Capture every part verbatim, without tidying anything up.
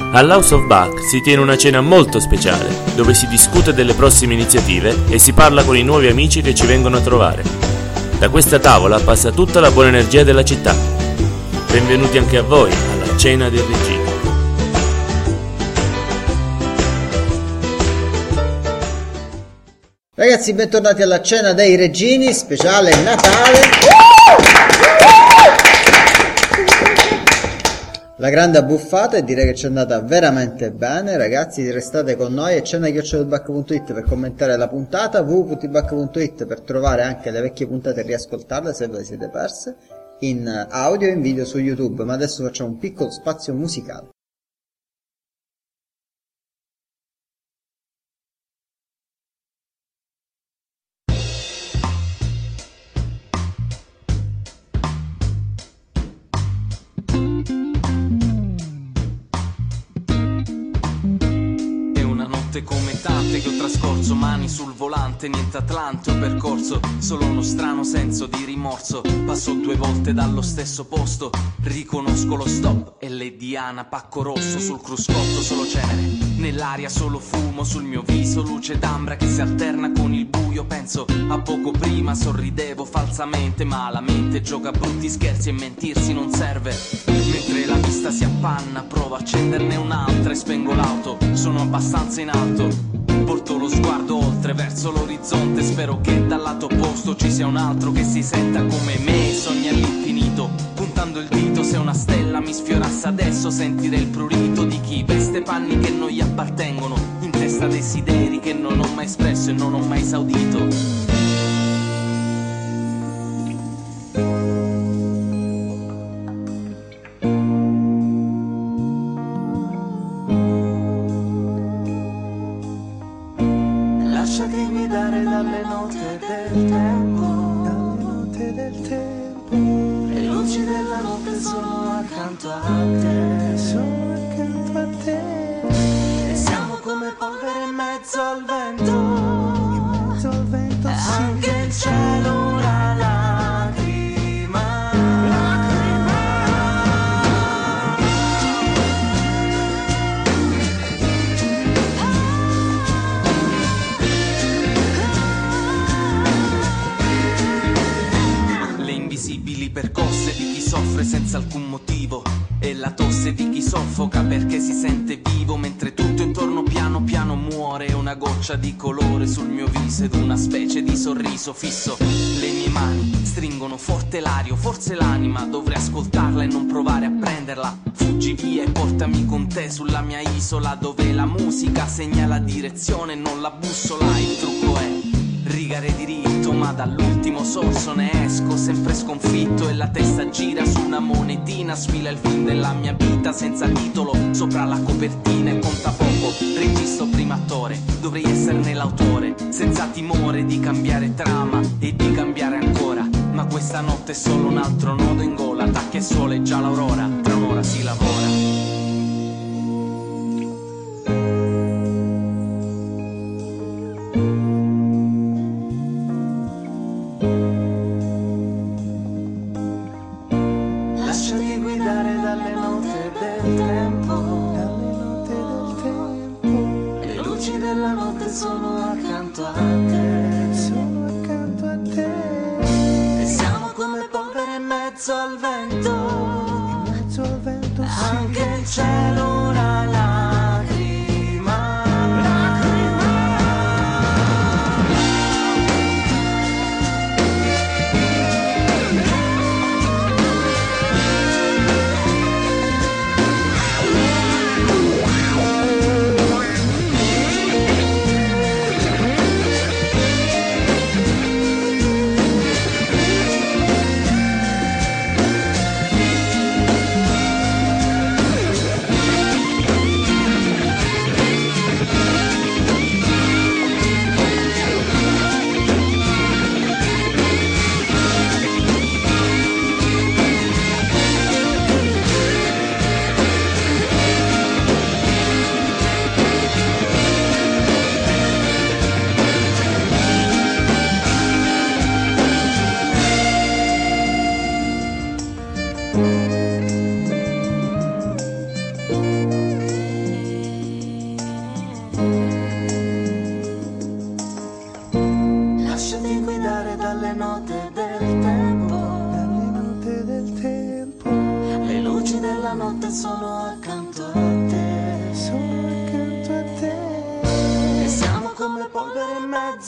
All'House of Bach si tiene una cena molto speciale, dove si discute delle prossime iniziative e si parla con i nuovi amici che ci vengono a trovare. Da questa tavola passa tutta la buona energia della città. Benvenuti anche a voi alla Cena dei Regini. Ragazzi, bentornati alla Cena dei Regini, speciale Natale. La grande abbuffata e direi che ci è andata veramente bene. Ragazzi, restate con noi a cena chiocciola bach punto it per commentare la puntata, w w w punto i bach punto it per trovare anche le vecchie puntate e riascoltarle se ve le siete perse, in audio e in video su YouTube. Ma adesso facciamo un piccolo spazio musicale. Come tante che ho trascorso, mani sul volante, niente Atlante ho percorso, solo uno strano senso di rimorso. Passo due volte dallo stesso posto, riconosco lo stop e le Diana, pacco rosso sul cruscotto, solo cenere nell'aria, solo fumo sul mio viso, luce d'ambra che si alterna con il buio. Penso a poco prima, sorridevo falsamente, ma la mente gioca brutti scherzi e mentirsi non serve. Mentre la vista si appanna, provo a accenderne un'altra e spengo l'auto, sono abbastanza in alto, porto lo sguardo oltre verso l'orizzonte, spero che dal lato opposto ci sia un altro che si senta come me e sogna all'infinito, puntando il dito. Se una stella mi sfiorasse adesso, sentire il prurito di chi veste panni che non gli appartengono, in testa desideri che non ho mai espresso e non ho mai esaudito. Lasciati guidare dalle note del tempo, dalle note del tempo. Le luci della notte sono accanto a te, sono accanto a te. E siamo come polvere in mezzo al vento, in mezzo al vento, sì. Anche il cielo una lacrima, lacrima. Le invisibili percosse di chi soffre senza alcun motivo e la tosse di chi soffoca perché si sente vivo, mentre tutto intorno piano piano muore. Una goccia di colore sul mio viso ed una specie di sorriso fisso. Le mie mani stringono forte l'aria, forse l'anima, dovrei ascoltarla e non provare a prenderla. Fuggi via e portami con te sulla mia isola, dove la musica segna la direzione e non la bussola. Il trucco è rigare diritto, ma dall'ultimo sorso ne esco sempre sconfitto e la testa gira su una monetina, sfila il film della mia vita senza titolo sopra la copertina e conta poco. Registro primo attore, dovrei esserne l'autore, senza timore di cambiare trama e di cambiare ancora. Ma questa notte è solo un altro nodo in gola, tacca e sole e già l'aurora, tra un'ora si lavora. Lasciati guidare dalle note del tempo, dalle note del tempo. Le luci della notte sono accanto a te, sono accanto a te. E siamo come polvere in mezzo al vento, in mezzo al vento, sì. Anche il cielo una lacrima, lacrima.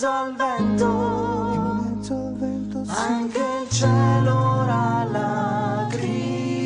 mezzo al vento, in mezzo al vento sì. Anche il cielo ora lacrima.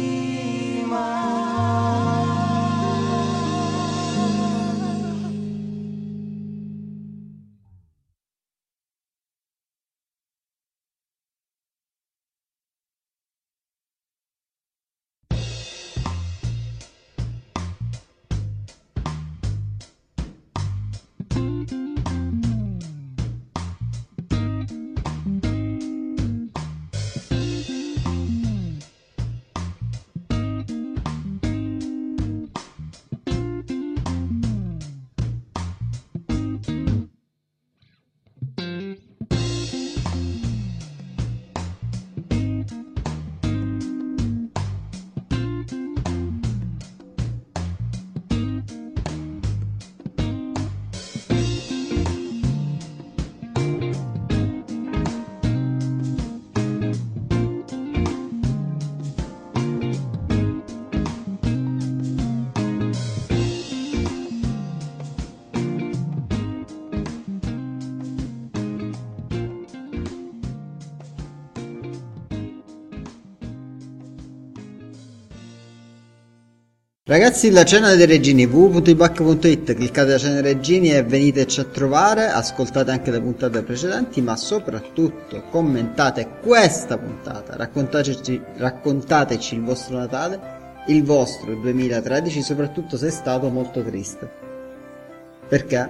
Ragazzi, la cena dei regini, w w w punto i b a c punto i t, cliccate la cena dei regini e veniteci a trovare, ascoltate anche le puntate precedenti, ma soprattutto commentate questa puntata, raccontateci, raccontateci il vostro Natale, il vostro duemilatredici, soprattutto se è stato molto triste, perché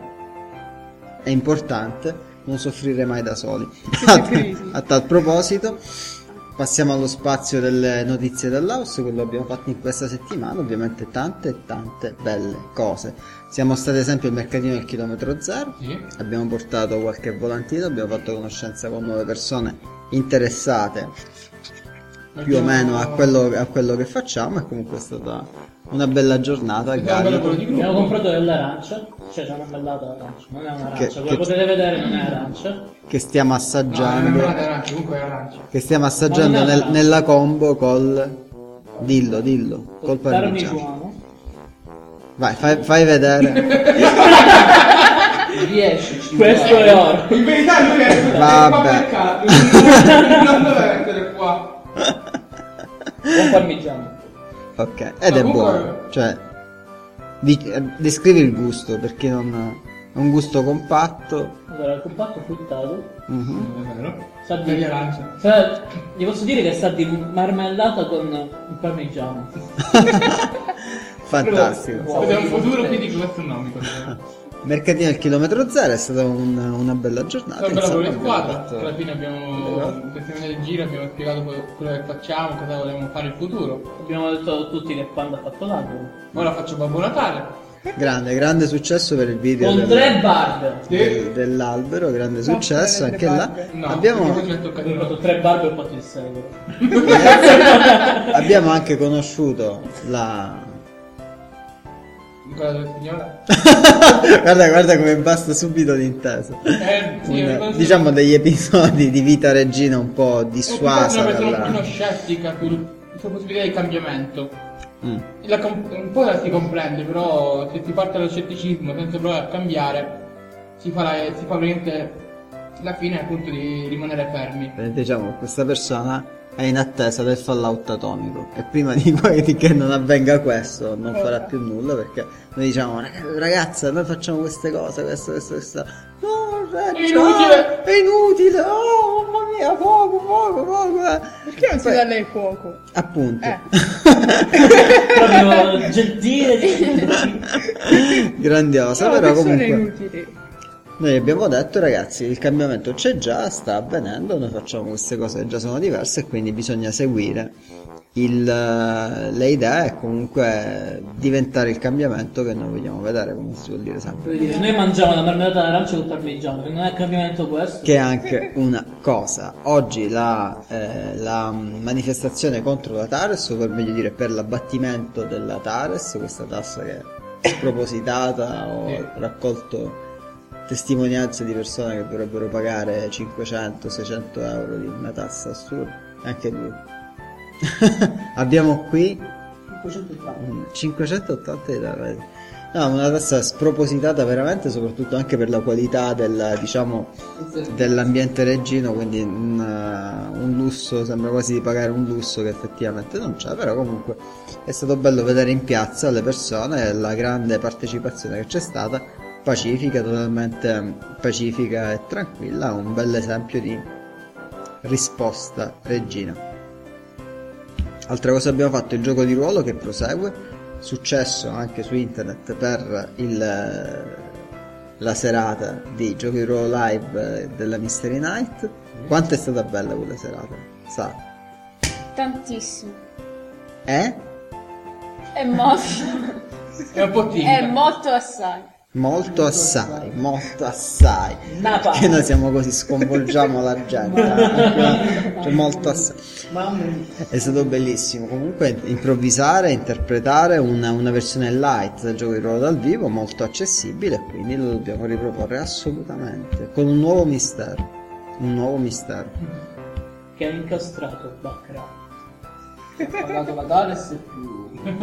è importante non soffrire mai da soli. a, a tal proposito passiamo allo spazio delle notizie dell'house, quello che abbiamo fatto in questa settimana, ovviamente tante e tante belle cose. Siamo stati ad esempio al mercatino del chilometro zero, sì. Abbiamo portato qualche volantino, abbiamo fatto conoscenza con nuove persone interessate più o meno a quello, a quello che facciamo, e comunque è stata una bella giornata a Gallia. Abbiamo comprato delle arance, cioè c'è una bellata d'arancia, non è un'arancia, che, come che potete vedere non è arancia. Che stiamo assaggiando, no, non è arancia, comunque è arancia. Che stiamo assaggiando nel, nella combo col, dillo, dillo, col parmigiano. Vai, fai, fai vedere. riesci, questo è oro. In verità lui è vabbè. Non doveva essere qua. Buon parmigiano. Ok, ed no, è buono, cioè di, eh, descrivi il gusto, perché non è un gusto compatto. Allora, il compatto fruttato. Mm-hmm. Sa di arancia. Sa, gli posso dire che sa di marmellata con il parmigiano. Fantastico. Wow. È un futuro quindi gastronomico. Mercatino al chilometro zero, è stata un, una bella giornata. Una bella squadra, fatto... alla fine abbiamo testimoniato il giro, abbiamo spiegato quello che facciamo, cosa volevamo fare in futuro. Abbiamo detto a tutti che quando ha fatto l'albero. Ora faccio Babbo Natale. Grande, grande successo per il video con del, tre barbe del, dell'albero, grande successo no, anche là. No, abbiamo fatto tre barbe e ho fatto il secolo. Abbiamo anche conosciuto la quella della signora. guarda, guarda come basta subito l'intesa. Eh, sì, un, diciamo degli episodi di vita regina un po' dissuasa. Una persona dalla... meno scettica sulla possibilità di cambiamento. Mm. La, un po' la si comprende, però se si parte dallo scetticismo senza provare a cambiare, si fa, la, si fa veramente la fine appunto di rimanere fermi. Eh, diciamo questa persona è in attesa del fallout atomico e prima di, di che non avvenga questo non farà più nulla, perché noi diciamo ragazza noi facciamo queste cose, questo, questo, questo. No, è inutile, è inutile, oh mamma mia, fuoco, fuoco, fuoco. Perché non si dà lei fuoco? Appunto. Eh. Proprio gentile. Grandiosa, no, però comunque inutili. Noi abbiamo detto ragazzi il cambiamento c'è già, sta avvenendo, noi facciamo queste cose che già sono diverse e quindi bisogna seguire il, le idee e comunque diventare il cambiamento che noi vogliamo vedere, come si vuol dire sempre. Noi mangiamo la marmellata d'arancia con parmigiano, che non è cambiamento questo. Che è anche una cosa. Oggi la, eh, la manifestazione contro la Tares, o per meglio dire per l'abbattimento della Tares, questa tassa che è spropositata, ho raccolto testimonianze di persone che dovrebbero pagare cinquecento seicento euro di una tassa assurda, anche due. Abbiamo qui cinquecentottanta, No, una tassa spropositata veramente, soprattutto anche per la qualità del, diciamo, dell'ambiente reggino, quindi un, uh, un lusso, sembra quasi di pagare un lusso che effettivamente non c'è, però comunque è stato bello vedere in piazza le persone e la grande partecipazione che c'è stata, pacifica, totalmente pacifica e tranquilla, un bel esempio di risposta reggina. Altra cosa abbiamo fatto, il gioco di ruolo che prosegue, successo anche su internet per il, la serata di giochi di ruolo live della Mystery Night. Quanto è stata bella quella serata? Sa? Tantissimo. Eh? È molto. È un po' timida. È molto assai. Molto assai, molto assai. Napa. Perché noi siamo così, sconvolgiamo la gente. eh? Cioè, molto assai. Mamma mia. È stato bellissimo. Comunque improvvisare, interpretare una, una versione light del gioco di ruolo dal vivo, molto accessibile, quindi lo dobbiamo riproporre assolutamente. Con un nuovo mistero. Un nuovo mistero. Che ha incastrato Baccarat. Ha pagato la Thales e più.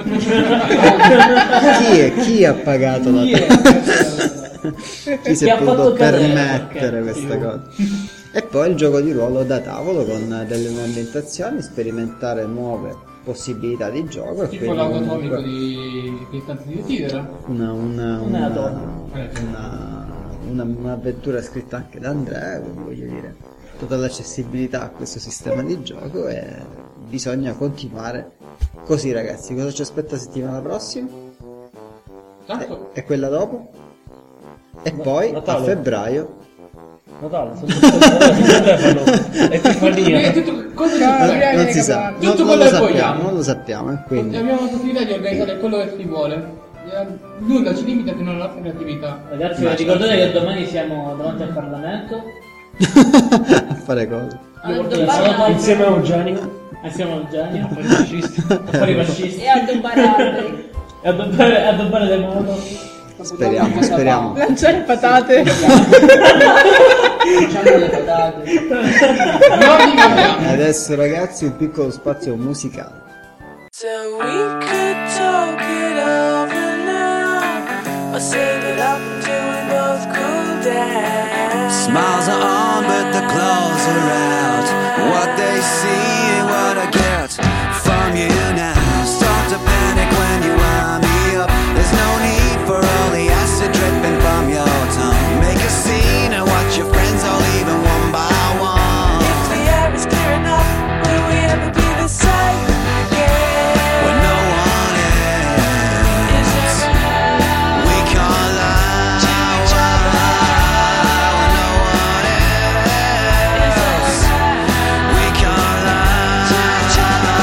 Chi è? Chi ha pagato la Chi è? Chi si Chi è ha potuto fatto cadere permettere il questa pacchetto? cosa? E poi il gioco di ruolo da tavolo con delle nuove ambientazioni, sperimentare nuove possibilità di gioco. E Tipo quindi l'autotomico comunque di Cristanti di Desidera. una, una, Non è la una, donna. una, una, un'avventura scritta anche da Andrea, quindi voglio dire, tutta l'accessibilità a questo sistema di gioco e bisogna continuare così, ragazzi. Cosa ci aspetta settimana prossima? Tanto E quella dopo? E poi a Natale. febbraio Natale, sono Stefano. Epifania. Eh, tutto, cosa No, di- no, non si che sa, va. non, Tutto non quello lo che sappiamo, vogliamo. non lo sappiamo, e quindi abbiamo la possibilità di organizzare quello che si vuole. Eh, Nulla ci limita fino alla nostra creatività. Ragazzi, Ma ricordate certo. che domani siamo davanti al Parlamento. a fare cose. A Io Dubai porto- Insieme a Eugenio. Assieme a Eugenio, a fare i fascisti. A fare i fascisti. e a dubbare alberi. E a dobbare, a dobbare le moto. Speriamo, speriamo. Lanciare patate. Facciamo le patate. Non li cambiamo. E adesso, ragazzi, un piccolo spazio musicale. So we could talk it over now, or save it up until we both cool down. Smiles are on, but the claws are out. What they see and what I get from you now. Start to panic when you wind me up. There's no need for all the acid dripping from your tongue. Make a scene and watch your friends all leaving one by one. If the air is clear enough, will we ever be the same again? When no one is, Is it right? we can't lie. To each other? When no one Is it is, right? we can't lie. To each other?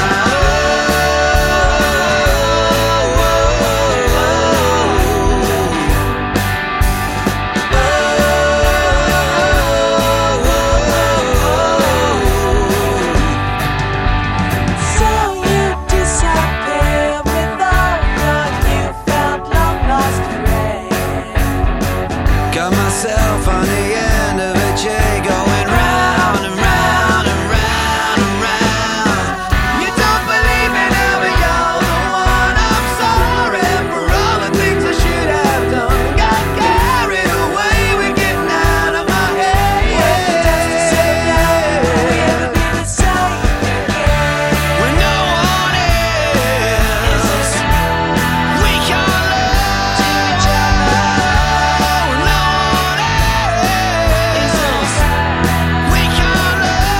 So you disappear without your newfound long-lost friend. Got myself on the end of a J going round and round and round and round. You don't believe me now, but you're the one. I'm sorry for all the things I should have done. Got carried away with getting out of my When the dust is settled down, will we head. ever be the same again? When no one Is is, it right? we can't love. To each other? When no one Is is, it right? we can't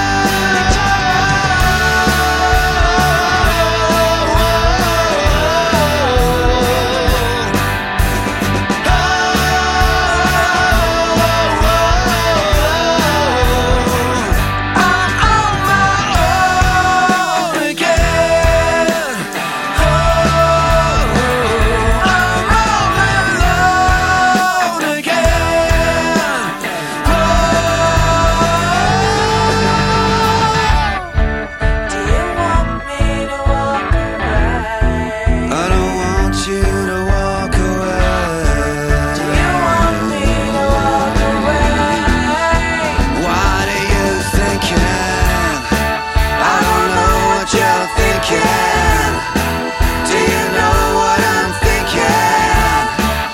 Do you want me to walk away? I don't want you to walk away. Do you want me to walk away? What are you thinking? I don't know what you're thinking. Do you know what I'm thinking?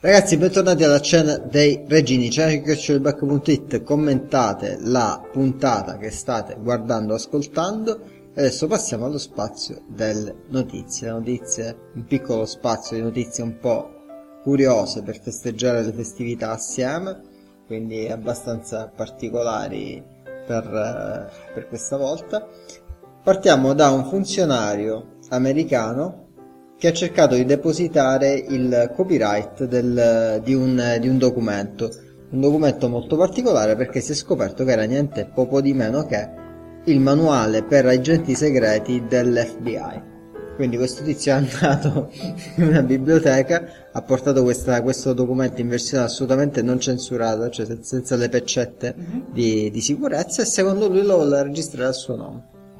Ragazzi, bentornati alla cena dei regini, channel chiocciola back punto it, commentate la puntata che state guardando o ascoltando e adesso passiamo allo spazio delle notizie. Le notizie, un piccolo spazio di notizie un po' curiose per festeggiare le festività assieme, quindi abbastanza particolari per, per questa volta. Partiamo da un funzionario americano che ha cercato di depositare il copyright del, di, un, di un documento, un documento molto particolare perché si è scoperto che era niente poco di meno che il manuale per agenti segreti dell'F B I. Quindi questo tizio è andato in una biblioteca, ha portato questa, questo documento in versione assolutamente non censurata, cioè senza le peccette mm-hmm. di, di sicurezza, e secondo lui lo vuole registrare al suo nome.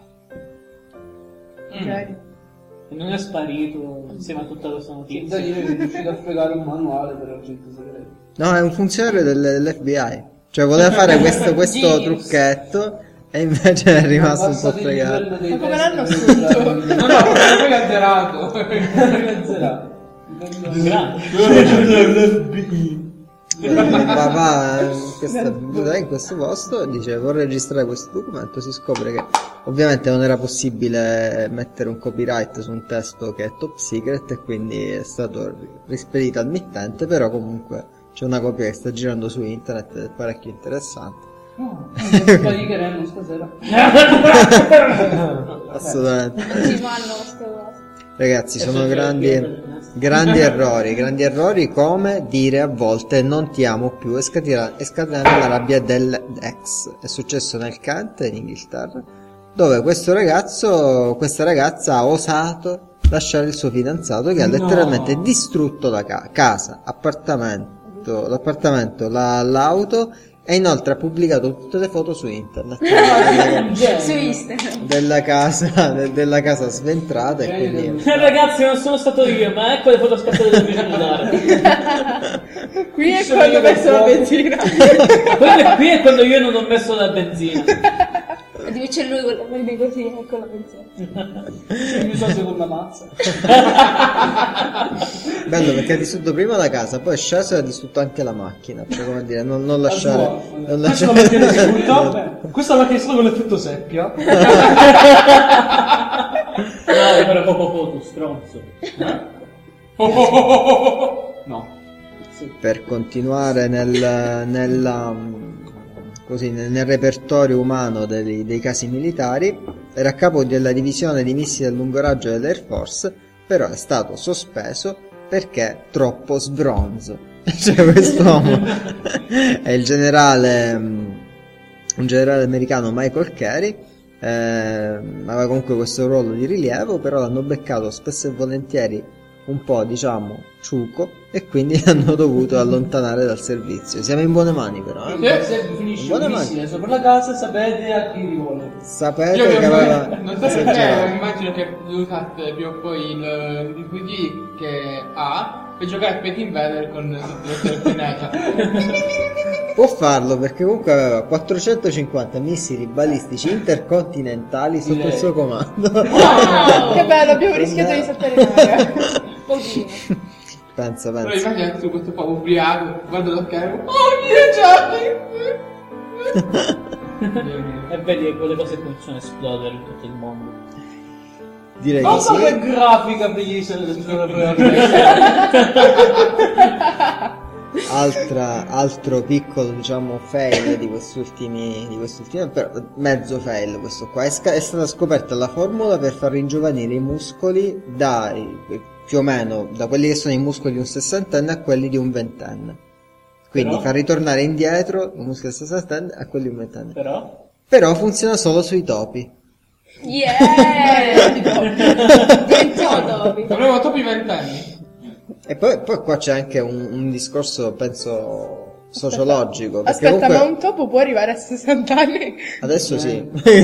Ok. E non è sparito insieme a tutta questa notizia. Da ieri è riuscito a fregare un manuale per agenti segreti. No, è un funzionario del, dell'F B I. Cioè voleva fare questo, questo trucchetto e invece è rimasto un po' fregato. Ma come l'hanno assunto? No, no, l'hai azzerato. L'hai azzerato. Va, va in questa biblioteca, in questo posto, dice vorrei registrare questo documento, si scopre che ovviamente non era possibile mettere un copyright su un testo che è top secret e quindi è stato rispedito al mittente, però comunque c'è una copia che sta girando su internet ed è parecchio interessante. No, non pagheremo stasera. Assolutamente. Non si fanno queste cose. Ragazzi, sono grandi, grandi errori, grandi errori come dire a volte non ti amo più e scatenare, e scatenare la rabbia dell'ex. È successo nel Kent, in Inghilterra, dove questo ragazzo, questa ragazza ha osato lasciare il suo fidanzato che ha letteralmente no. distrutto la ca- casa, appartamento, l'appartamento, la, l'auto, e inoltre ha pubblicato tutte le foto su internet della, su Instagram della casa de, della casa sventrata e quindi ragazzi non sono stato io, ma ecco le foto scattate del mio cellulare. Qui è quando ho messo la benzina. Qui è quando io non ho messo la benzina. E dove c'è lui con la vede così e con la benzina. Mi so con una mazza. Bello perché ha distrutto prima la casa, poi è sceso e ha distrutto anche la macchina, cioè come dire, non, non lasciare non questa lasciare... macchina di segurità, questa macchina solo con l'effetto seppia. No, però poco poco, stronzo. No. Sì. Per continuare nel nella così nel, nel repertorio umano dei, dei casi militari, era a capo della divisione di missili a lungo raggio dell'Air Force, però è stato sospeso perché troppo sbronzo. Cioè quest'uomo è il generale un generale americano, Michael Carey, eh, aveva comunque questo ruolo di rilievo, però l'hanno beccato spesso e volentieri un po', diciamo, ciuco, e quindi hanno dovuto allontanare dal servizio. Siamo in buone mani però, eh? Se finisce un missile sopra la casa sapete a chi rivolge. Sapete Io che aveva non so perché immagino che usate prima o poi il D V D che ha per giocare a Pet Invader con la telefonata. Può farlo perché comunque aveva quattrocentocinquanta missili balistici intercontinentali sotto il suo comando. Wow, che bello, abbiamo rischiato di saltare in aria. Pochino. Pensa, Però pensa. immagino su questo po' ubriaco, guardo lo schermo. Oh mio Gianni! E vedi che quelle cose cominciano a esplodere in tutto il mondo. Direi Ma che sì. che grafica bellissima delle Altra, altro piccolo, diciamo, fail di questi ultimi, di questi ultimi, però mezzo fail questo qua. È, sca- è stata scoperta la formula per far ringiovanire i muscoli da più o meno da quelli che sono i muscoli di un sessantenne a quelli di un ventenne. Quindi Però? far ritornare indietro i muscoli del sessantenne a quelli di un ventenne. Però? Però funziona solo sui topi. yeah diventiamo topi. Avremo topi ventenni. E poi, poi qua c'è anche un, un discorso, penso, sociologico. Perché Aspetta, comunque... ma un topo può arrivare a sessanta anni? Adesso sì. Tutte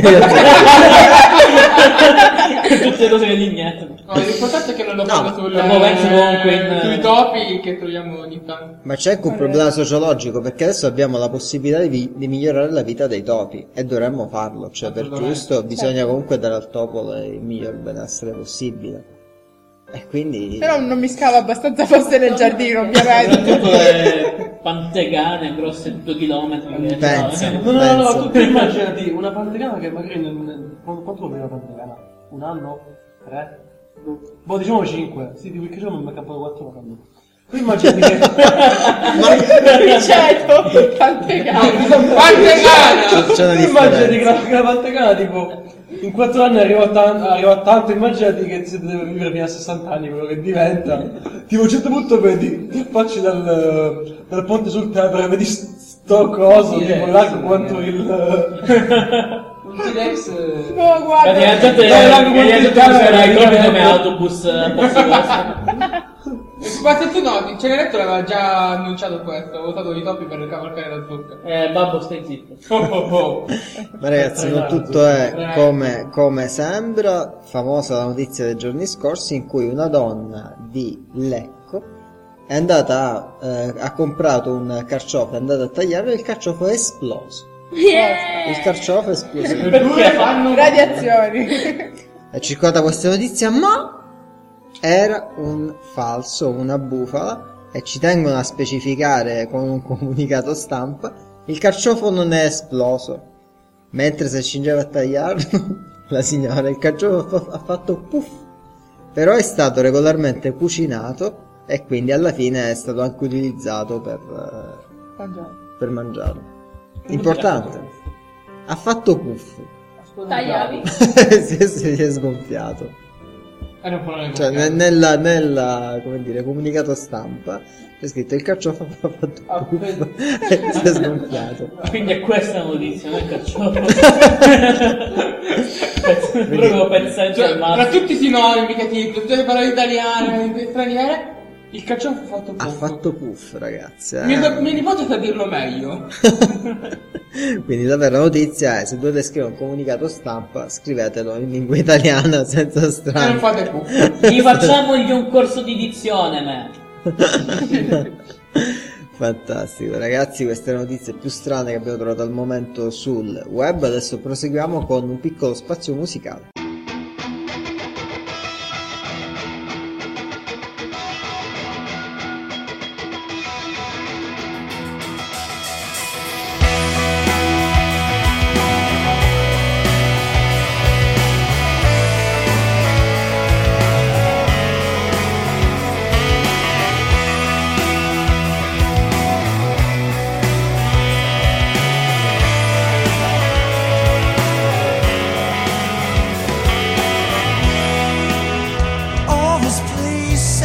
le cose che gli niente. No, l'importante è che non lo fanno sul, stiamo avanti comunque in- sui topi che troviamo ogni tanto. Ma c'è anche un problema sociologico, perché adesso abbiamo la possibilità di, vi- di migliorare la vita dei topi e dovremmo farlo, cioè per Assolutamente. giusto bisogna comunque dare al topo le- il miglior benessere possibile. E quindi... Però non mi scava abbastanza fosse nel giardino, ovviamente. Tutto le pantegane grosse due chilometri. che- Pensa. no, eh. No, no, no, Penso. tu immaginati una pantegana che magari nel, nel, quanto quanto vuol dire una pantegana? Un anno? Tre? Boh, diciamo cinque. Sì, di quel giorno mi è cappato quattro anni. Tu immaginati che... Riceto, tante gare. Pantegana! C'è una Tu immaginati che differenza. la, che la pantegana tipo... In quattro anni arriva a, tan- arriva a tanto, immaginati che si deve vivere fino a sessanta anni, quello che diventa. Tipo a un certo punto vedi, ti affacci dal, dal ponte sul Tevere e vedi sto coso, Sì, tipo eh, largo sì, quanto eh. il... Un T-Rex. No, guarda. Praticamente Dai, dai, mi hai detto dai, che era dai, i dai, topi dai. come autobus a posto questo. Ma se tu noti, Cenerentola aveva già annunciato questo, ha usato i topi per cavalcare la zucca. Eh, babbo, stai zitto. Oh, oh, oh. Ma ragazzi, non tutto è come, come sembra. Famosa la notizia dei giorni scorsi in cui una donna di Lecco è andata a, eh, ha comprato un carciofo, è andata a tagliare e il carciofo è esploso. Yeah! Il carciofo è esploso. Due fanno Radiazioni. È circolata questa notizia, ma era un falso, una bufala, e ci tengono a specificare con un comunicato stampa: il carciofo non è esploso. Mentre si accingeva a tagliarlo, la signora, il carciofo ha fatto puff, però è stato regolarmente cucinato e quindi alla fine è stato anche utilizzato per, eh, Mangiato. per mangiarlo. Importante. Ha fatto puff. Tagliavi? si, è, si è sgonfiato. Era un po' nelle Cioè, bocche. ne- nella, nella, come dire, comunicato stampa c'è scritto: il carciofo ha fatto Ah, puff vedi. e si è sgonfiato. Quindi è questa la notizia, non il carciofo. Proprio pezzente Cioè, al tra massimo. tutti i sinonimi che tipo, tutte le parole italiane e straniere, il carciofo ha fatto Ha poco. fatto puff, ragazzi. eh. Mio, mio nipote sa dirlo meglio. Quindi davvero la notizia è: se dovete scrivere un comunicato stampa, scrivetelo in lingua italiana senza E non strano. fate puff. Gli facciamogli un corso di dizione, me. Fantastico, ragazzi, queste notizie più strane che abbiamo trovato al momento sul web. Adesso proseguiamo con un piccolo spazio musicale. All these places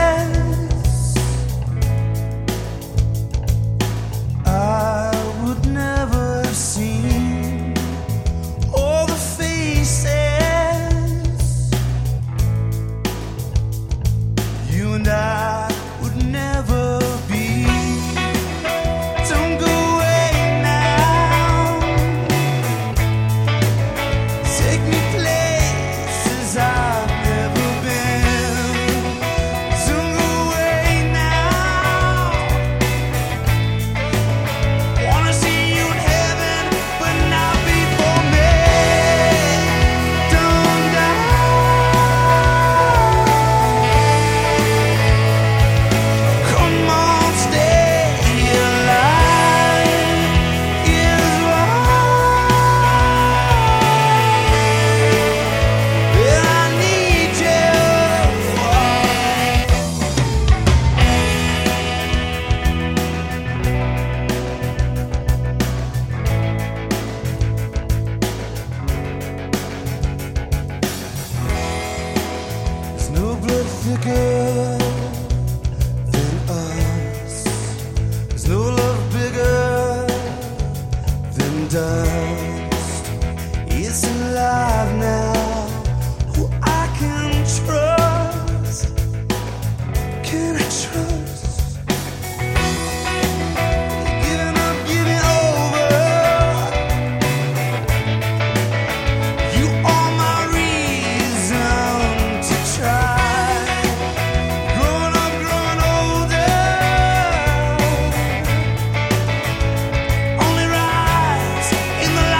I would never have seen, all the faces you and I would never be. Don't go away now, take me places I've never been. Don't go away now, wanna see you in heaven, but not before me. Don't die. Come on, stay alive. Is why I need you. There's no blood thicker than us. There's no love bigger than dust. It's alive now. Who I can trust? Can I trust? Giving up, giving over. You are my reason to try. Growing up, growing older. Only rise in the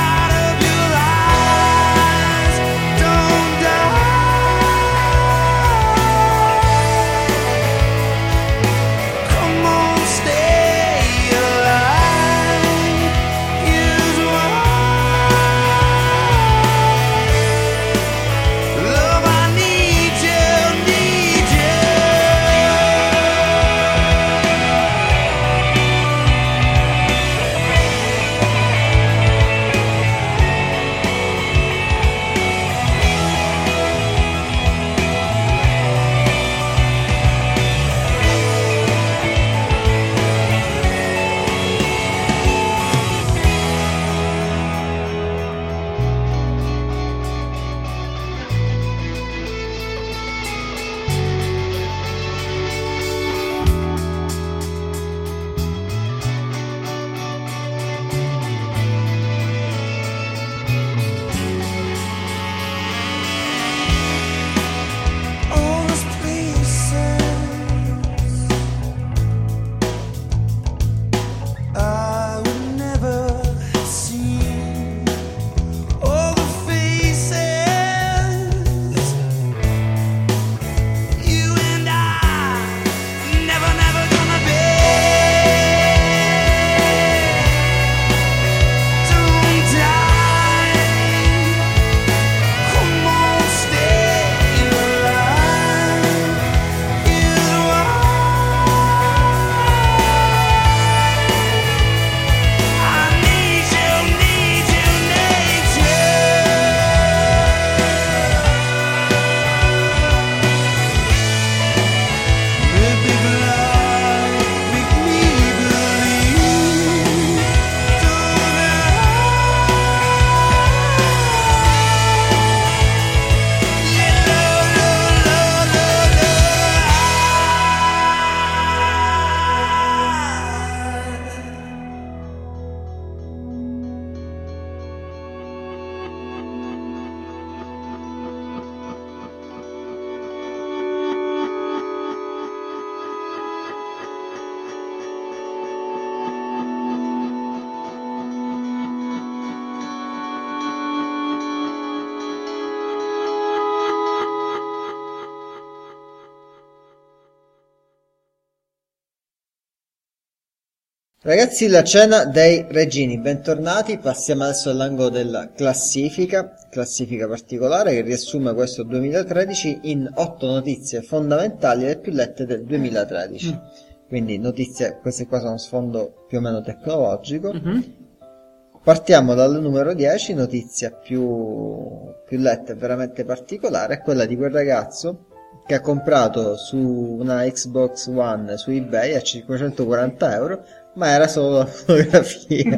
Ragazzi, la cena dei regini, bentornati. Passiamo adesso all'angolo della classifica, classifica particolare che riassume questo duemilatredici in otto notizie fondamentali le più lette del duemilatredici. Mm. Quindi notizie, queste qua sono sfondo più o meno tecnologico. Mm-hmm. Partiamo dal numero dieci, notizia più, più letta e veramente particolare, è quella di quel ragazzo che ha comprato su una Xbox One su eBay a cinquecentoquaranta euro, ma era solo la fotografia.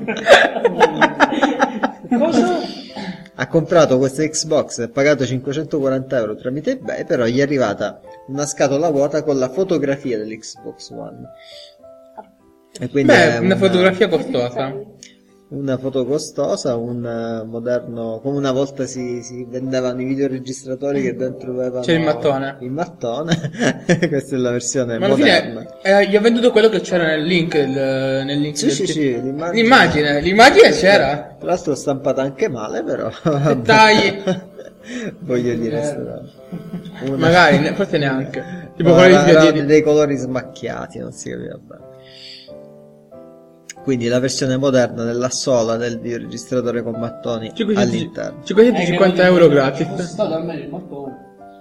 Cosa? Ha comprato questa Xbox e ha pagato cinquecentoquaranta euro tramite eBay, però gli è arrivata una scatola vuota con la fotografia dell'Xbox One. E quindi Beh, è una, una fotografia costosa. Una foto costosa, un uh, moderno, come una volta si, si vendevano i videoregistratori che dentro avevano c'è il mattone. Il mattone. Questa è la versione Ma moderna. Alla fine, eh, gli ho venduto quello che c'era nel link, il, nel link sì, del sì, t- sì, l'immagine, l'immagine, l'immagine c'era. Tra l'altro stampata anche male, però. Dettagli. Voglio dire, eh. Una... magari, forse neanche. Tipo no, colori era, era dei colori smacchiati, non si capiva bene. Quindi la versione moderna della sola del videoregistratore con mattoni all'interno. cinquecentocinquanta euro gratis. È stato almeno il mattone.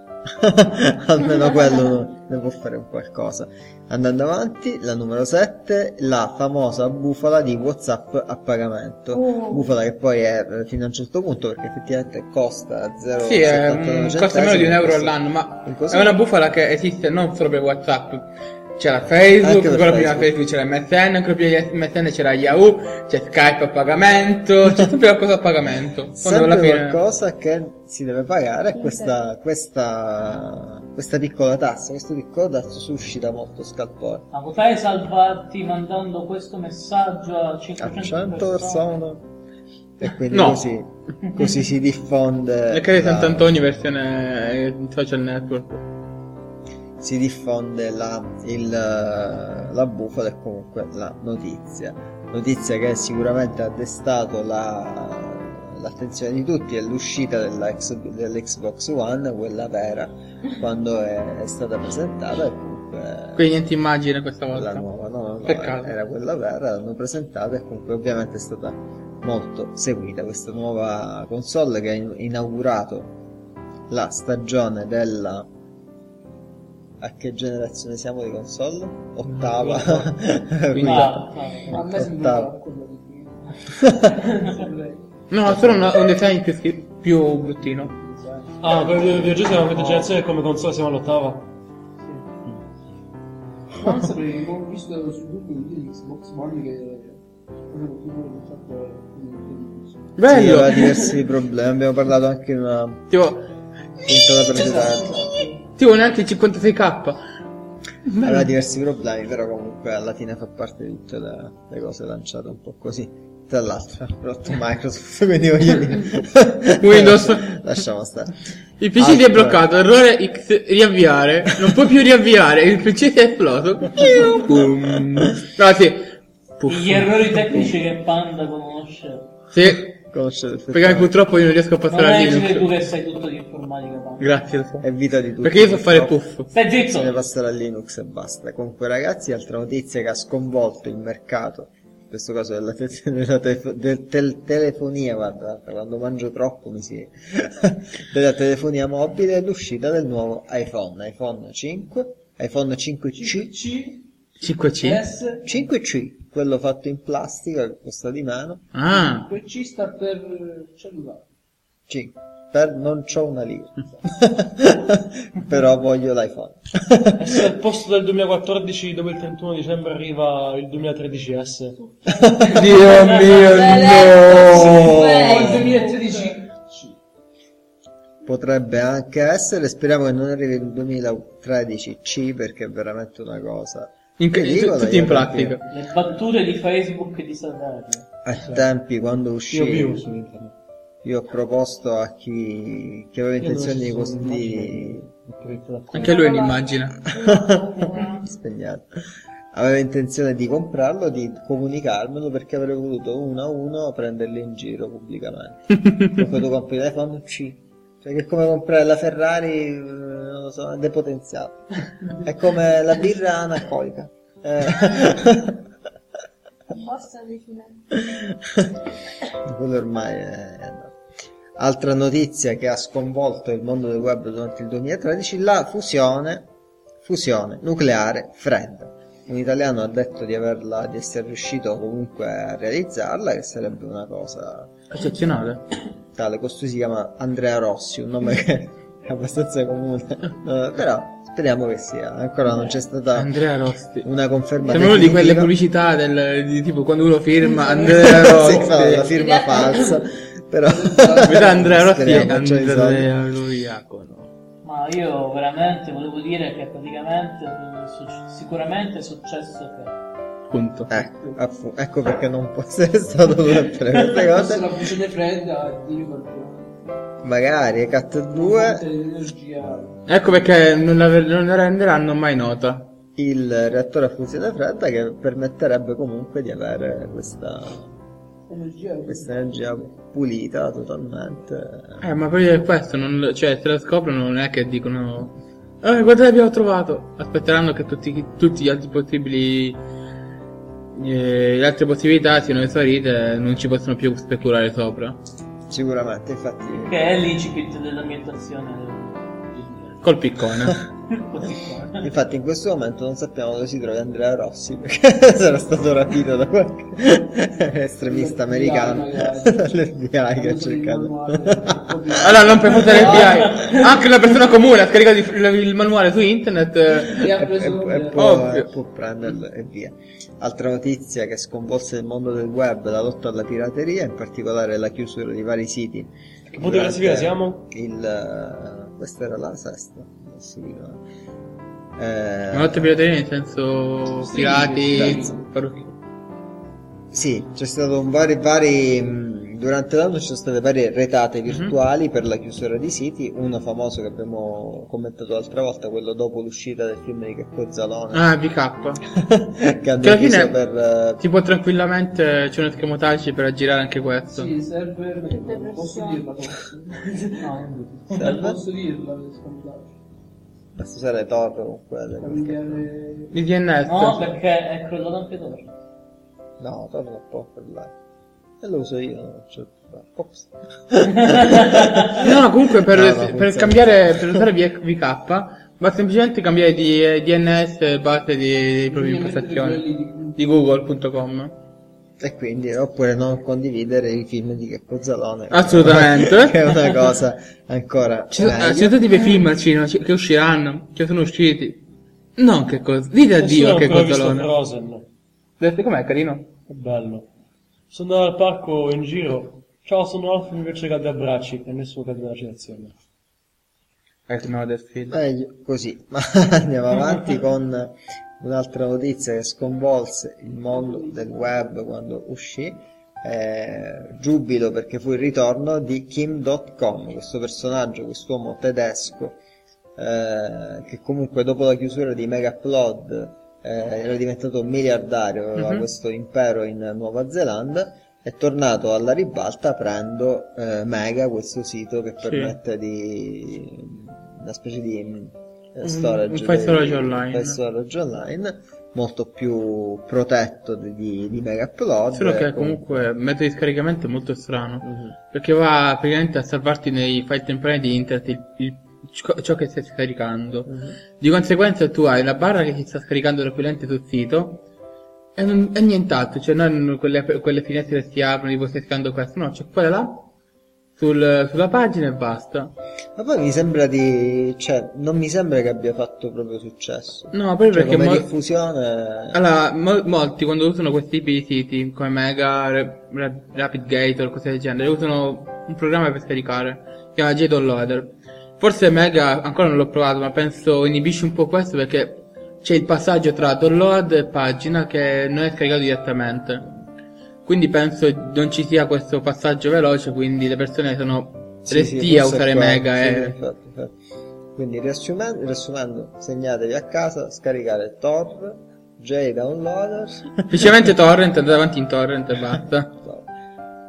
Almeno quello ne può fare un qualcosa. Andando avanti, la numero sette, la famosa bufala di WhatsApp a pagamento. Oh. Bufala che poi è fino a un certo punto, perché effettivamente costa zero sì, è, costa meno di un euro all'anno, ma è una bufala che esiste non solo per WhatsApp. C'era Facebook, ancora prima Facebook c'era M S N, ancora prima di M S N c'era Yahoo, c'è Skype a pagamento, c'è sempre qualcosa a pagamento. Sempre alla fine... qualcosa che si deve pagare è questa, questa, questa piccola tassa, questo piccolo tasso suscita molto scalpore. Ma potrei salvarti mandando questo messaggio a cinquecento persone? E quindi no. così, così si diffonde... Le case di Sant'Antonio versione social network. Si diffonde la, il, la bufala e comunque la notizia. Notizia che sicuramente ha destato la, l'attenzione di tutti è l'uscita della ex, dell'Xbox One, quella vera, quando è, è stata presentata. E comunque quindi niente immagine questa volta. La nuova, no, no, no, Peccato. Era quella vera, l'hanno presentata e comunque ovviamente è stata molto seguita questa nuova console che ha inaugurato la stagione della... A che generazione siamo di console? Ottava. Ottava. Ottava. No, solo un, un design più, schi- più bruttino. Ah, per il videogiochi siamo questa generazione come console siamo all'ottava. Non sapevi, ho visto sul gruppo di Xbox One che bello! Sì, aveva diversi problemi, abbiamo parlato anche in una tipo puntata precedente. Tipo neanche cinquantasei k. Aveva diversi problemi, però comunque alla fine fa parte di tutte le, le cose lanciate un po' così. Tra l'altro ha prodotto Microsoft, quindi voglio dire Windows. Lasciamo stare. Il P C Altro... ti è bloccato, errore X, riavviare, non puoi più riavviare, il P C si è esploso. No, sì. Puff. Gli errori tecnici che Panda conosce. Sì. Perché purtroppo io non riesco a passare a Linux. Non è tu che sai tutto di informatica, Panda. Grazie, lo so. È vita di tutti. Perché io so fare puff. Stai zitto. Se ne passare a Linux e basta. Comunque ragazzi, altra notizia che ha sconvolto il mercato, in questo caso della, te- della te- del tel- telefonia, guarda, quando mangio troppo mi si... della telefonia mobile, è l'uscita del nuovo iPhone, iPhone cinque, iPhone cinque C, cinque C? cinque C, quello fatto in plastica che costa di meno. Ah. cinque C sta per cellulare. cinque. Per non c'ho una lira. Però voglio l'iPhone. E se al posto del duemilaquattordici dopo il trentuno dicembre arriva il duemilatredici S? Dio mio, no! Il duemilatredici potrebbe anche essere, speriamo che non arrivi il duemilatredici C, perché è veramente una cosa in, in, tutti in pratica. Le battute di Facebook e di Sadario ai tempi quando uscì. Io vivo su internet. Io ho proposto a chi, chi aveva intenzione di costruire, anche lui è un'immagine spegnato, aveva intenzione di comprarlo, di comunicarmelo, perché avrei voluto uno a uno prenderli in giro pubblicamente. Poi tu compri l'iPhone C, cioè che è come comprare la Ferrari, non lo so, è depotenziato, è come la birra analcolica, eh. Morsa di Firenze. Quello ormai è andato. Altra notizia che ha sconvolto il mondo del web durante il duemilatredici, la fusione, fusione nucleare fredda. Un italiano ha detto di averla, di essere riuscito comunque a realizzarla, che sarebbe una cosa eccezionale. Tale, costui si chiama Andrea Rossi, un nome che è abbastanza comune, no, però speriamo che sia. Ancora non c'è stata Andrea Rossi, una conferma. Sembra una di quelle pubblicità del, di tipo quando uno firma Andrea Rossi. Sì, fa la firma falsa. Però Andrea Rossi e Andrea Loiacono. Ma io veramente volevo dire che praticamente su- sicuramente è successo che punto. Ecco, appu- ecco perché non può essere stato durante queste cose. La fusione fredda di qualcuno. Magari Cat due. Ecco perché non la, non la renderanno mai nota. Il reattore a fusione fredda, che permetterebbe comunque di avere questa energia, questa energia pulita totalmente. Eh, ma per questo, non, cioè, se la scoprono non è che dicono eh, guarda l'abbiamo trovato. Aspetteranno che tutti, tutti gli altri possibili eh, le altre possibilità siano esaurite e non ci possono più speculare sopra. Sicuramente, infatti. Che è l'incipit dell'ambientazione col piccone. Infatti in questo momento non sappiamo dove si trovi Andrea Rossi, perché sarà stato rapito da qualche estremista americano, dall'F B I che ha cercato. Allora non per fare l'F B I, anche una persona comune ha scaricato il, il manuale su internet e, e, e, e può, e può prenderlo e via. Altra notizia che sconvolse il mondo del web, la lotta alla pirateria, in particolare la chiusura di vari siti. Che punto della classifica siamo? Il, questa era la sesta. Sì, eh, ma lotta alla pirateria nel senso sì, pirati, sì, c'è stato un vari vari durante l'anno ci sono state varie retate virtuali mm-hmm. per la chiusura di siti. Uno famoso che abbiamo commentato l'altra volta, quello dopo l'uscita del film di Checco Zalone, ah V K che alla fine per, si può tranquillamente, c'è uno schermo touch per aggirare anche questo. Sì, server non posso dirla no, non posso dirla basta usare Tor comunque di D N S. No, perché è crollato anche Tor. No, Tor non può crollare. E lo uso io, cioè, ops. No, comunque per, no, no, per cambiare, per usare V K basta semplicemente cambiare di D N S base di, di proprie impostazioni di google punto com. E quindi, oppure non condividere i film di Checco Zalone. Assolutamente. Che è una cosa ancora ci sono, ci sono tutti quei film al cinema che usciranno, che sono usciti. Non che cosa, dite addio a Checco Zalone. Frozen. Vedete com'è, carino? È bello. Sono al parco in giro. Ciao, sono Alf, mi piace cadere a bracci e nessuno cade nella citazione. Eh, no, del film. Meglio così. Ma andiamo avanti con un'altra notizia che sconvolse il mondo del web quando uscì. Eh, giubilo perché fu il ritorno di Kim dot com, questo personaggio, quest'uomo tedesco eh, che comunque dopo la chiusura di Megaupload eh, era diventato miliardario, aveva mm-hmm. questo impero in Nuova Zelanda. È tornato alla ribalta aprendo eh, Mega, questo sito che permette sì. di una specie di eh, storage, un file storage online, file storage online molto più protetto di, di, di Megaupload. Solo che comunque il metodo di scaricamento è molto strano, uh-huh. perché va praticamente a salvarti nei file temporanei di internet il, il, ciò che stai scaricando. Uh-huh. Di conseguenza tu hai la barra che ti sta scaricando l'equivalente sul sito e, non, e nient'altro, cioè non quelle, quelle finestre che si aprono, tipo stai scaricando questo, no, c'è quella là sul, sulla pagina e basta. Ma poi mi sembra di, cioè non mi sembra che abbia fatto proprio successo. No, poi cioè, perché come mo- diffusione allora mo- molti quando usano questi tipi di siti come Mega, Re- Re- RapidGate o cose del genere usano un programma per scaricare, si chiama JDownloader. Forse Mega ancora non l'ho provato, ma penso inibisce un po' questo perché c'è il passaggio tra download e pagina che non è scaricato direttamente, quindi penso non ci sia questo passaggio veloce, quindi le persone sono sì, restie sì, a usare qua, Mega sì, e... infatti, infatti. Quindi riassumendo, riassumendo, segnatevi a casa, scaricare Tor, JDownloader semplicemente torrent, andate avanti in torrent e basta.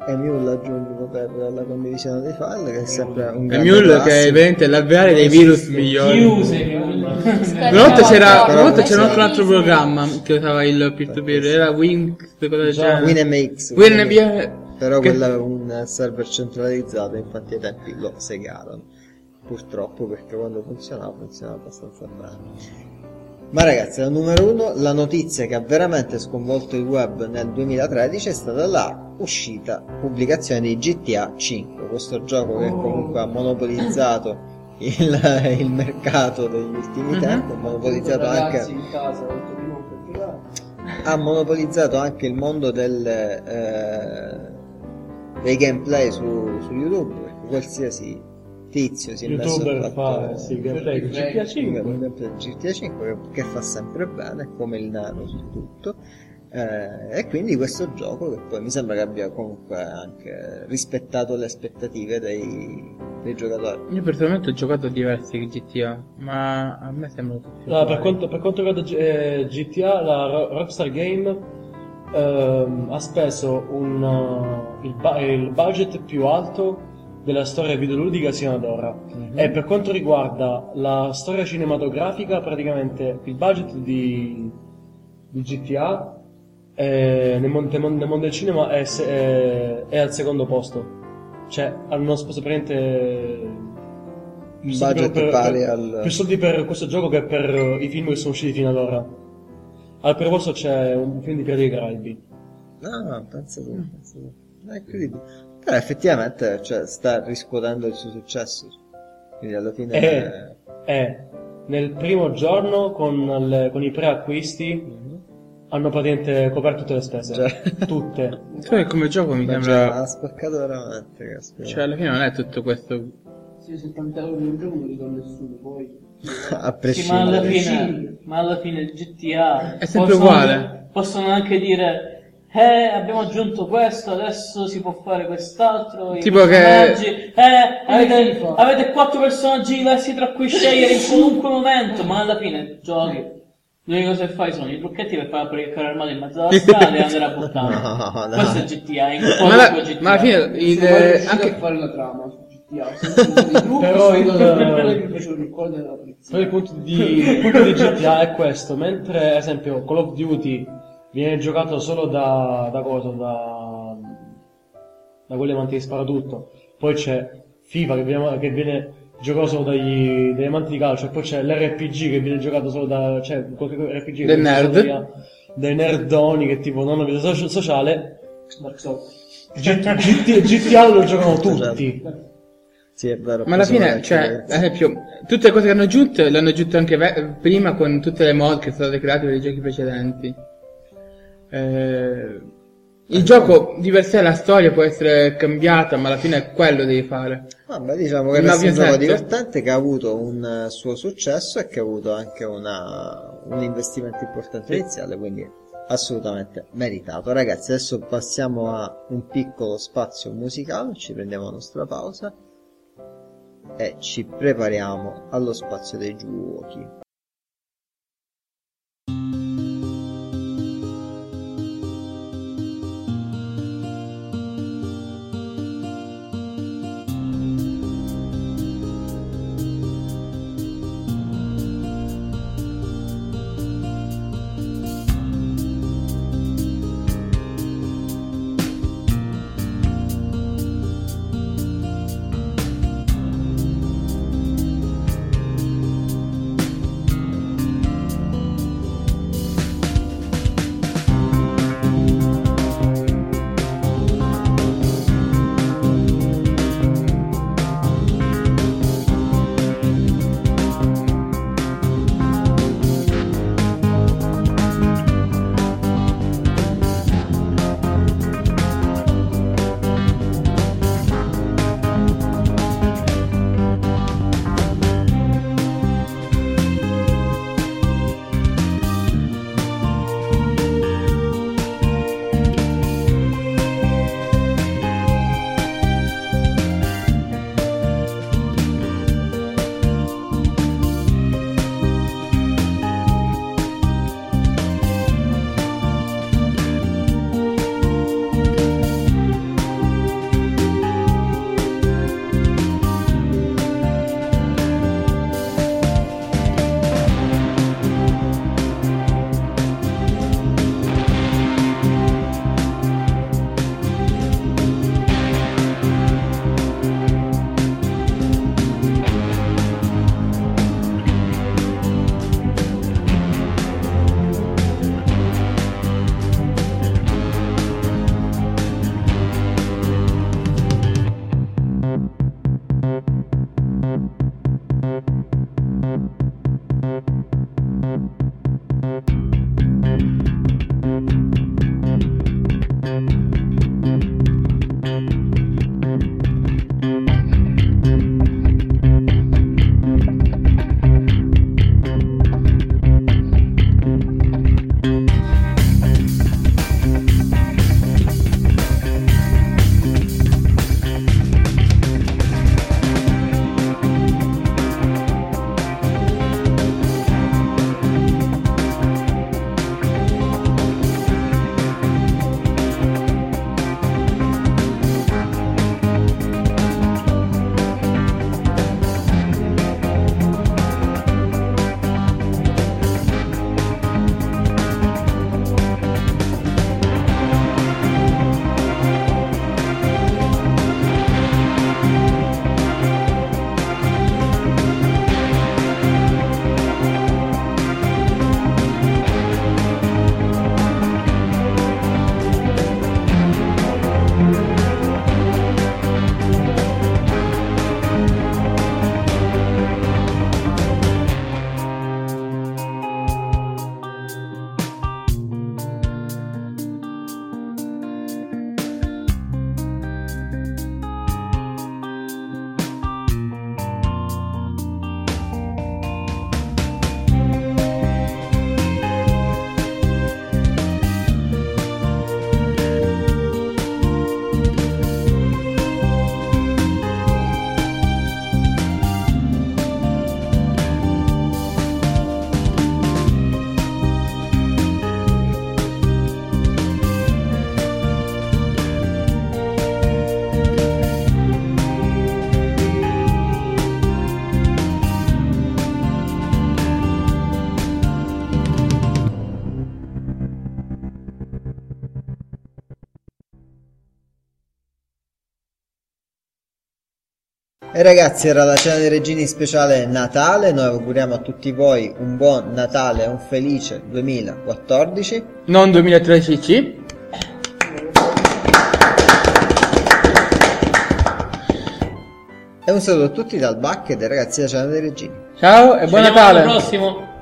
Emule aggiungo per la condivisione dei file, che è sempre un grande Emule classico. che è veramente l'alveare dei virus migliori. Chiuse. Una volta c'era, una volta c'era anche un altro programma che usava il peer-to-peer, era Win, queste cose del genere. WinMX. WinMX. Però che... quello è un server centralizzato, infatti ai tempi lo segarono. Purtroppo, perché quando funzionava, funzionava abbastanza bene. Ma ragazzi, la numero uno, la notizia che ha veramente sconvolto il web nel duemilatredici è stata la uscita, pubblicazione di G T A cinque, questo gioco che comunque ha monopolizzato il, il mercato degli ultimi mm-hmm. tempi, ha monopolizzato anche in casa, ha monopolizzato anche il mondo del, eh, dei gameplay su, su YouTube, perché qualsiasi tizio si è messo a fare sì, gameplay G T A cinque G T A cinque che, che fa sempre bene, come il nano su tutto, eh, e quindi questo gioco che poi mi sembra che abbia comunque anche rispettato le aspettative dei, dei giocatori. Io personalmente ho giocato a diversi G T A, ma a me sembra tutti no, per, quanto, per quanto riguarda eh, G T A, la Rockstar Game ehm, ha speso un, uh, il, ba- il budget più alto della storia videoludica sino ad ora. Mm-hmm. E per quanto riguarda la storia cinematografica, praticamente il budget di, di G T A eh, nel, mondo, nel mondo del cinema è, è, è al secondo posto. Cioè hanno speso praticamente il budget per, pari per, al più soldi per questo gioco che per i film che sono usciti fino ad ora. Al primo posto c'è un film di Pirati dei Caraibi. No, penso tu, penso tu. È incredibile. Però effettivamente, cioè, sta riscuotendo il suo successo. Quindi alla fine è, è nel primo giorno con, le, con i preacquisti mm-hmm. hanno praticamente coperto tutte le spese. Cioè. Tutte. Cioè, come gioco mi Beh, sembra. Cioè, ha spaccato veramente. Caspita. Cioè, alla fine non è tutto questo. Sì, settanta euro di un gioco non li do nessuno, poi. A sì, ma alla fine, ma alla fine il G T A è sempre uguale. Possono anche dire. Eh, abbiamo aggiunto questo, adesso si può fare quest'altro. Tipo che. Eh, avete, avete quattro personaggi diversi tra cui scegliere in qualunque momento, ma alla fine giochi. L'unica cosa che fai sono i trucchetti per fare aprire il carro armato in mezzo alla strada e andare a buttare. No, no. Questo è G T A. In ma, la, G T A. Ma alla fine il, eh, anche fare la trama su G T A. Però il, il punto di, il punto di G T A è questo, mentre ad esempio Call of Duty viene giocato solo da, da cosa? Da, da quelli amanti di sparatutto. Poi c'è FIFA che viene, che viene giocato solo dagli, dagli amanti di calcio. E poi c'è l'R P G che viene giocato solo da, cioè, qualche R P G del nerd. Dai, dai nerdoni che tipo non hanno vita so- sociale. Dark Souls. G T A lo giocano tutti. Sì, è vero. Ma alla fine, cioè, ad esempio, tutte le cose che hanno aggiunto, le hanno aggiunte anche ve- prima con tutte le mod che sono state create per i giochi precedenti. Eh, il gioco di per sé, la storia può essere cambiata, ma alla fine è quello devi fare. Vabbè, diciamo che è un gioco divertente che ha avuto un suo successo e che ha avuto anche una, un investimento importante iniziale, quindi assolutamente meritato. Ragazzi, adesso passiamo a un piccolo spazio musicale, ci prendiamo la nostra pausa e ci prepariamo allo spazio dei giochi. E ragazzi, era la cena dei regini speciale Natale. Noi auguriamo a tutti voi un buon Natale e un felice duemilaquattordici. Non duemilatredici. E un saluto a tutti dal Bucket, ragazzi, la cena dei regini. Ciao e buon Ci vediamo Natale. l'anno prossimo.